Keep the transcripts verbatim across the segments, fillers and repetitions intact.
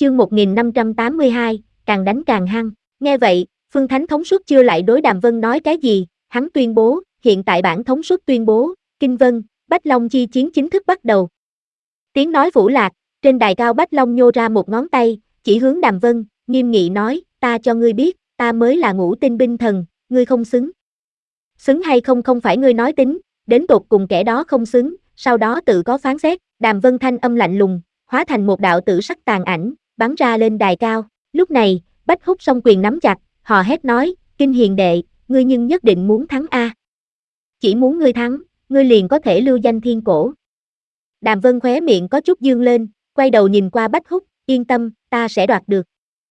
chương một nghìn năm trăm tám mươi hai, càng đánh càng hăng. Nghe vậy, Phương Thánh thống suất chưa lại đối Đàm Vân nói cái gì, hắn tuyên bố, hiện tại bản thống suất tuyên bố, Kinh Vân, Bách Long chi chiến chính thức bắt đầu. Tiếng nói vũ lạc, trên đài cao Bách Long nhô ra một ngón tay, chỉ hướng Đàm Vân, nghiêm nghị nói, ta cho ngươi biết, ta mới là ngũ tinh binh thần, ngươi không xứng. Xứng hay không không phải ngươi nói tính, đến tột cùng kẻ đó không xứng, sau đó tự có phán xét. Đàm Vân thanh âm lạnh lùng, hóa thành một đạo tử sắc tàn ảnh, bắn ra lên đài cao. Lúc này, Bách Húc song quyền nắm chặt, hò hét nói, Kinh Hiền đệ, ngươi nhưng nhất định muốn thắng a. Chỉ muốn ngươi thắng, ngươi liền có thể lưu danh thiên cổ. Đàm Vân khóe miệng có chút dương lên, quay đầu nhìn qua Bách Húc, yên tâm, ta sẽ đoạt được.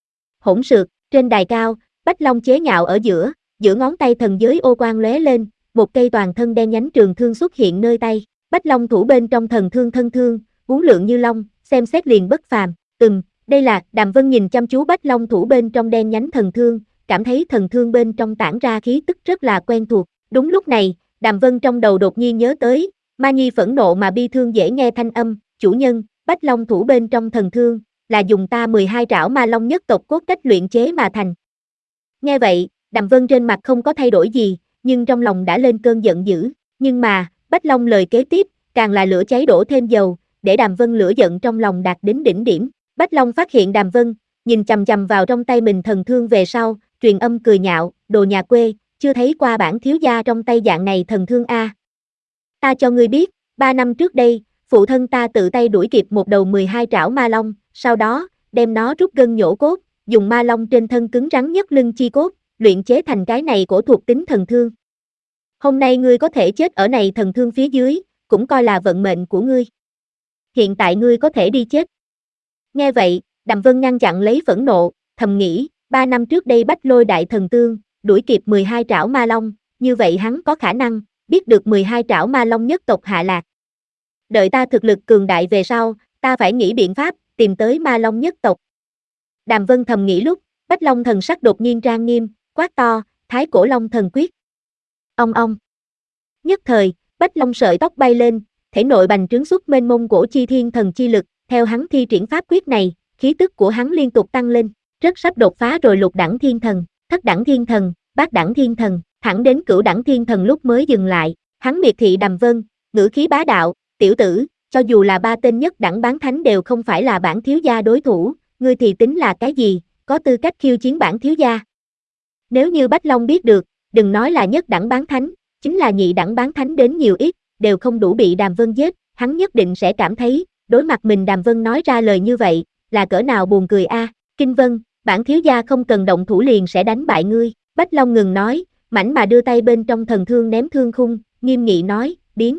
Hỗn xược, trên đài cao, Bách Long chế nhạo ở giữa, giữa ngón tay thần giới ô quang lóe lên, một cây toàn thân đen nhánh trường thương xuất hiện nơi tay. Bách Long thủ bên trong thần thương thân thương, uốn lượn như long, xem xét liền bất phàm. Ừm, đây là, Đàm Vân nhìn chăm chú Bách Long thủ bên trong đen nhánh thần thương, cảm thấy thần thương bên trong tản ra khí tức rất là quen thuộc. Đúng lúc này, Đàm Vân trong đầu đột nhiên nhớ tới, Ma Nhi phẫn nộ mà bi thương dễ nghe thanh âm, chủ nhân, Bách Long thủ bên trong thần thương, là dùng ta mười hai trảo ma long nhất tộc cốt cách luyện chế mà thành. Nghe vậy, Đàm Vân trên mặt không có thay đổi gì, nhưng trong lòng đã lên cơn giận dữ. Nhưng mà, Bách Long lời kế tiếp, càng là lửa cháy đổ thêm dầu, để Đàm Vân lửa giận trong lòng đạt đến đỉnh điểm. Bách Long phát hiện Đàm Vân, nhìn chằm chằm vào trong tay mình thần thương về sau, truyền âm cười nhạo, đồ nhà quê, chưa thấy qua bản thiếu gia trong tay dạng này thần thương a. Ta cho ngươi biết, ba năm trước đây, phụ thân ta tự tay đuổi kịp một đầu mười hai trảo ma long, sau đó, đem nó rút gân nhổ cốt, dùng ma long trên thân cứng rắn nhất lưng chi cốt, luyện chế thành cái này cổ thuộc tính thần thương. Hôm nay ngươi có thể chết ở này thần thương phía dưới, cũng coi là vận mệnh của ngươi. Hiện tại ngươi có thể đi chết. Nghe vậy, Đàm Vân ngăn chặn lấy phẫn nộ, thầm nghĩ, ba năm trước đây Bách Lôi đại thần tương, đuổi kịp mười hai trảo ma long, như vậy hắn có khả năng biết được mười hai trảo ma long nhất tộc hạ lạc. Đợi ta thực lực cường đại về sau, ta phải nghĩ biện pháp tìm tới ma long nhất tộc. Đàm Vân thầm nghĩ lúc, Bách Long thần sắc đột nhiên trang nghiêm, quát to, Thái Cổ Long thần quyết. Ong ong. Nhất thời, Bách Long sợi tóc bay lên, thể nội bành trướng xuất mênh mông cổ chi thiên thần chi lực, theo hắn thi triển pháp quyết này, khí tức của hắn liên tục tăng lên, rất sắp đột phá rồi lục đẳng thiên thần, thất đẳng thiên thần, bát đẳng thiên thần, thẳng đến cửu đẳng thiên thần lúc mới dừng lại. Hắn miệt thị Đàm Vân, ngữ khí bá đạo, tiểu tử, cho dù là ba tên nhất đẳng bán thánh đều không phải là bản thiếu gia đối thủ, ngươi thì tính là cái gì, có tư cách khiêu chiến bản thiếu gia. Nếu như Bách Long biết được, đừng nói là nhất đẳng bán thánh, chính là nhị đẳng bán thánh đến nhiều ít, đều không đủ bị Đàm Vân giết, hắn nhất định sẽ cảm thấy, đối mặt mình Đàm Vân nói ra lời như vậy, là cỡ nào buồn cười a. Kinh Vân, bản thiếu gia không cần động thủ liền sẽ đánh bại ngươi. Bách Long ngừng nói, mảnh mà đưa tay bên trong thần thương ném thương khung, nghiêm nghị nói, biến.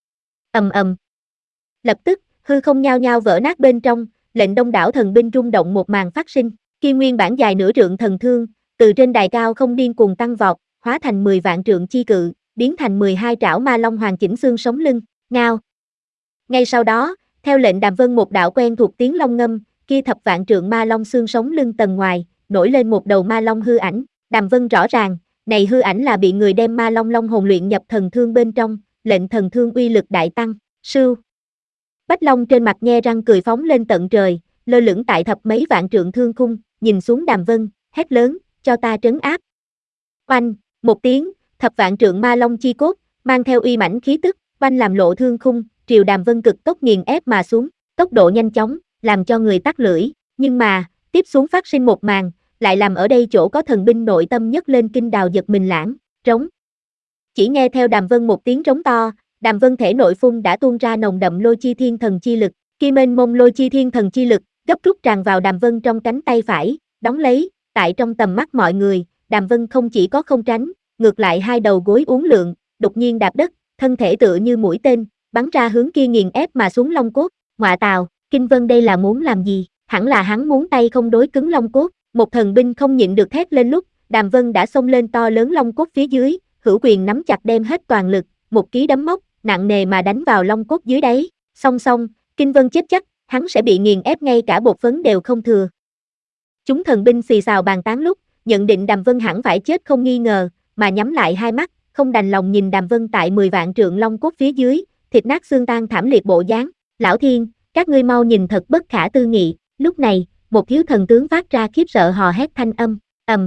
Ầm ầm. Lập tức, hư không nhao nhao vỡ nát bên trong, lệnh đông đảo thần binh rung động một màn phát sinh. Khi nguyên bản dài nửa trượng thần thương, từ trên đài cao không điên cuồng tăng vọt, hóa thành mười vạn trượng chi cự, biến thành mười hai trảo ma long hoàn chỉnh xương sống lưng, ngao. Ngay sau đó, theo lệnh Đàm Vân một đạo quen thuộc tiếng long ngâm, kia thập vạn trượng ma long xương sống lưng tầng ngoài, nổi lên một đầu ma long hư ảnh. Đàm Vân rõ ràng, này hư ảnh là bị người đem ma long long hồn luyện nhập thần thương bên trong, lệnh thần thương uy lực đại tăng. Sưu. Bách Long trên mặt nhe răng cười phóng lên tận trời, lơ lửng tại thập mấy vạn trượng thương khung, nhìn xuống Đàm Vân, hét lớn, cho ta trấn áp. Oanh, một tiếng, thập vạn trượng ma long chi cốt, mang theo uy mãnh khí tức, oanh làm lộ thương khung, triều Đàm Vân cực tốc nghiền ép mà xuống, tốc độ nhanh chóng, làm cho người tắc lưỡi, nhưng mà, tiếp xuống phát sinh một màn, lại làm ở đây chỗ có thần binh nội tâm nhất lên kinh đào giật mình lãng, trống. Chỉ nghe theo Đàm Vân một tiếng trống to, Đàm Vân thể nội phun đã tuôn ra nồng đậm lôi chi thiên thần chi lực, khi mênh mông lôi chi thiên thần chi lực, gấp rút tràn vào Đàm Vân trong cánh tay phải, đóng lấy, tại trong tầm mắt mọi người, Đàm Vân không chỉ có không tránh, ngược lại hai đầu gối uốn lượn, đột nhiên đạp đất, thân thể tựa như mũi tên, bắn ra hướng kia nghiền ép mà xuống long cốt, ngọa tào, Kinh Vân đây là muốn làm gì, hẳn là hắn muốn tay không đối cứng long cốt, một thần binh không nhịn được thét lên lúc, Đàm Vân đã xông lên to lớn long cốt phía dưới, hữu quyền nắm chặt đem hết toàn lực, một ký đấm móc, nặng nề mà đánh vào long cốt dưới đáy, song song, Kinh Vân chết chắc, hắn sẽ bị nghiền ép ngay cả bột phấn đều không thừa. Chúng thần binh xì xào bàn tán lúc, nhận định Đàm Vân hẳn phải chết không nghi ngờ, mà nhắm lại hai mắt, không đành lòng nhìn Đàm Vân tại mười vạn trượng long cốt phía dưới, thịt nát xương tan thảm liệt bộ dáng. Lão Thiên, các ngươi mau nhìn thật bất khả tư nghị. Lúc này, một thiếu thần tướng phát ra khiếp sợ hò hét thanh âm, ầm.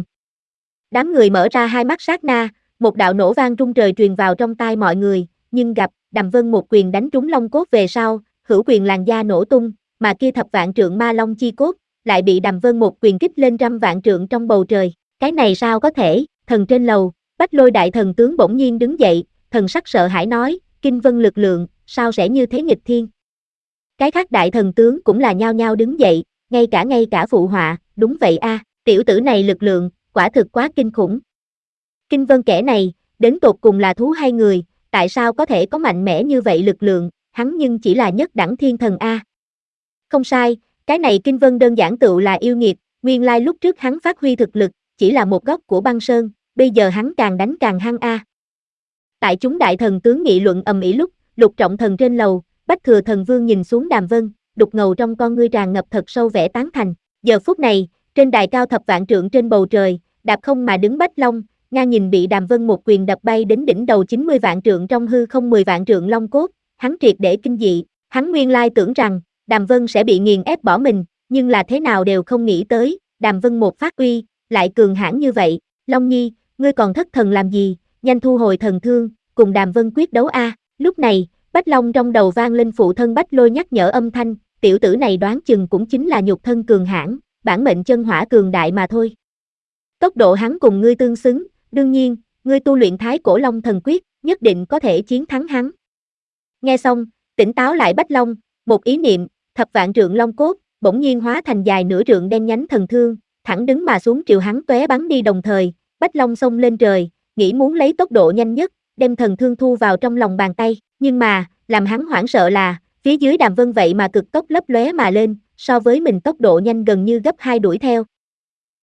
Đám người mở ra hai mắt sát na, một đạo nổ vang rung trời truyền vào trong tai mọi người, nhưng gặp, Đàm Vân một quyền đánh trúng long cốt về sau, hữu quyền làn da nổ tung, mà kia thập vạn trượng ma long chi cốt, lại bị Đàm Vân một quyền kích lên trăm vạn trượng trong bầu trời. Cái này sao có thể, thần trên lầu, Bách Lôi đại thần tướng bỗng nhiên đứng dậy, thần sắc sợ hãi nói, kinh vân lực lượng, sao sẽ như thế nghịch thiên. Cái khác đại thần tướng cũng là nhao nhao đứng dậy, ngay cả ngay cả phụ họa, đúng vậy a, tiểu tử này lực lượng, quả thực quá kinh khủng. Kinh vân kẻ này, đến tột cùng là thú hay người, tại sao có thể có mạnh mẽ như vậy lực lượng, hắn nhưng chỉ là nhất đẳng thiên thần a. Không sai, cái này kinh vân đơn giản tựu là yêu nghiệt, nguyên lai lúc trước hắn phát huy thực lực, chỉ là một góc của băng sơn, bây giờ hắn càng đánh càng hăng a. Tại chúng đại thần tướng nghị luận ầm ĩ lúc, Lục Trọng Thần trên lầu, Bách Thừa Thần Vương nhìn xuống Đàm Vân, đục ngầu trong con ngươi tràn ngập thật sâu vẻ tán thành. Giờ phút này, trên đài cao thập vạn trượng trên bầu trời, đạp không mà đứng Bách Long, ngang nhìn bị Đàm Vân một quyền đập bay đến đỉnh đầu chín mươi vạn trượng trong hư không mười vạn trượng long cốt, hắn triệt để kinh dị, hắn nguyên lai tưởng rằng Đàm Vân sẽ bị nghiền ép bỏ mình, nhưng là thế nào đều không nghĩ tới, Đàm Vân một phát uy, lại cường hãn như vậy. Long Nhi, ngươi còn thất thần làm gì, nhanh thu hồi thần thương, cùng Đàm Vân quyết đấu a. Lúc này, Bách Long trong đầu vang lên phụ thân Bách Lôi nhắc nhở âm thanh, tiểu tử này đoán chừng cũng chính là nhục thân cường hãn, bản mệnh chân hỏa cường đại mà thôi. Tốc độ hắn cùng ngươi tương xứng, đương nhiên, ngươi tu luyện Thái Cổ Long Thần Quyết, nhất định có thể chiến thắng hắn. Nghe xong, tỉnh táo lại Bách Long, một ý niệm, thập vạn trượng long cốt, bỗng nhiên hóa thành dài nửa trượng đen nhánh thần thương, thẳng đứng mà xuống triệu hắn tóe bắn đi đồng thời, Bách Long xông lên trời, nghĩ muốn lấy tốc độ nhanh nhất, đem thần thương thu vào trong lòng bàn tay, nhưng mà, làm hắn hoảng sợ là, phía dưới Đàm Vân vậy mà cực tốc lấp lóe mà lên, so với mình tốc độ nhanh gần như gấp hai đuổi theo,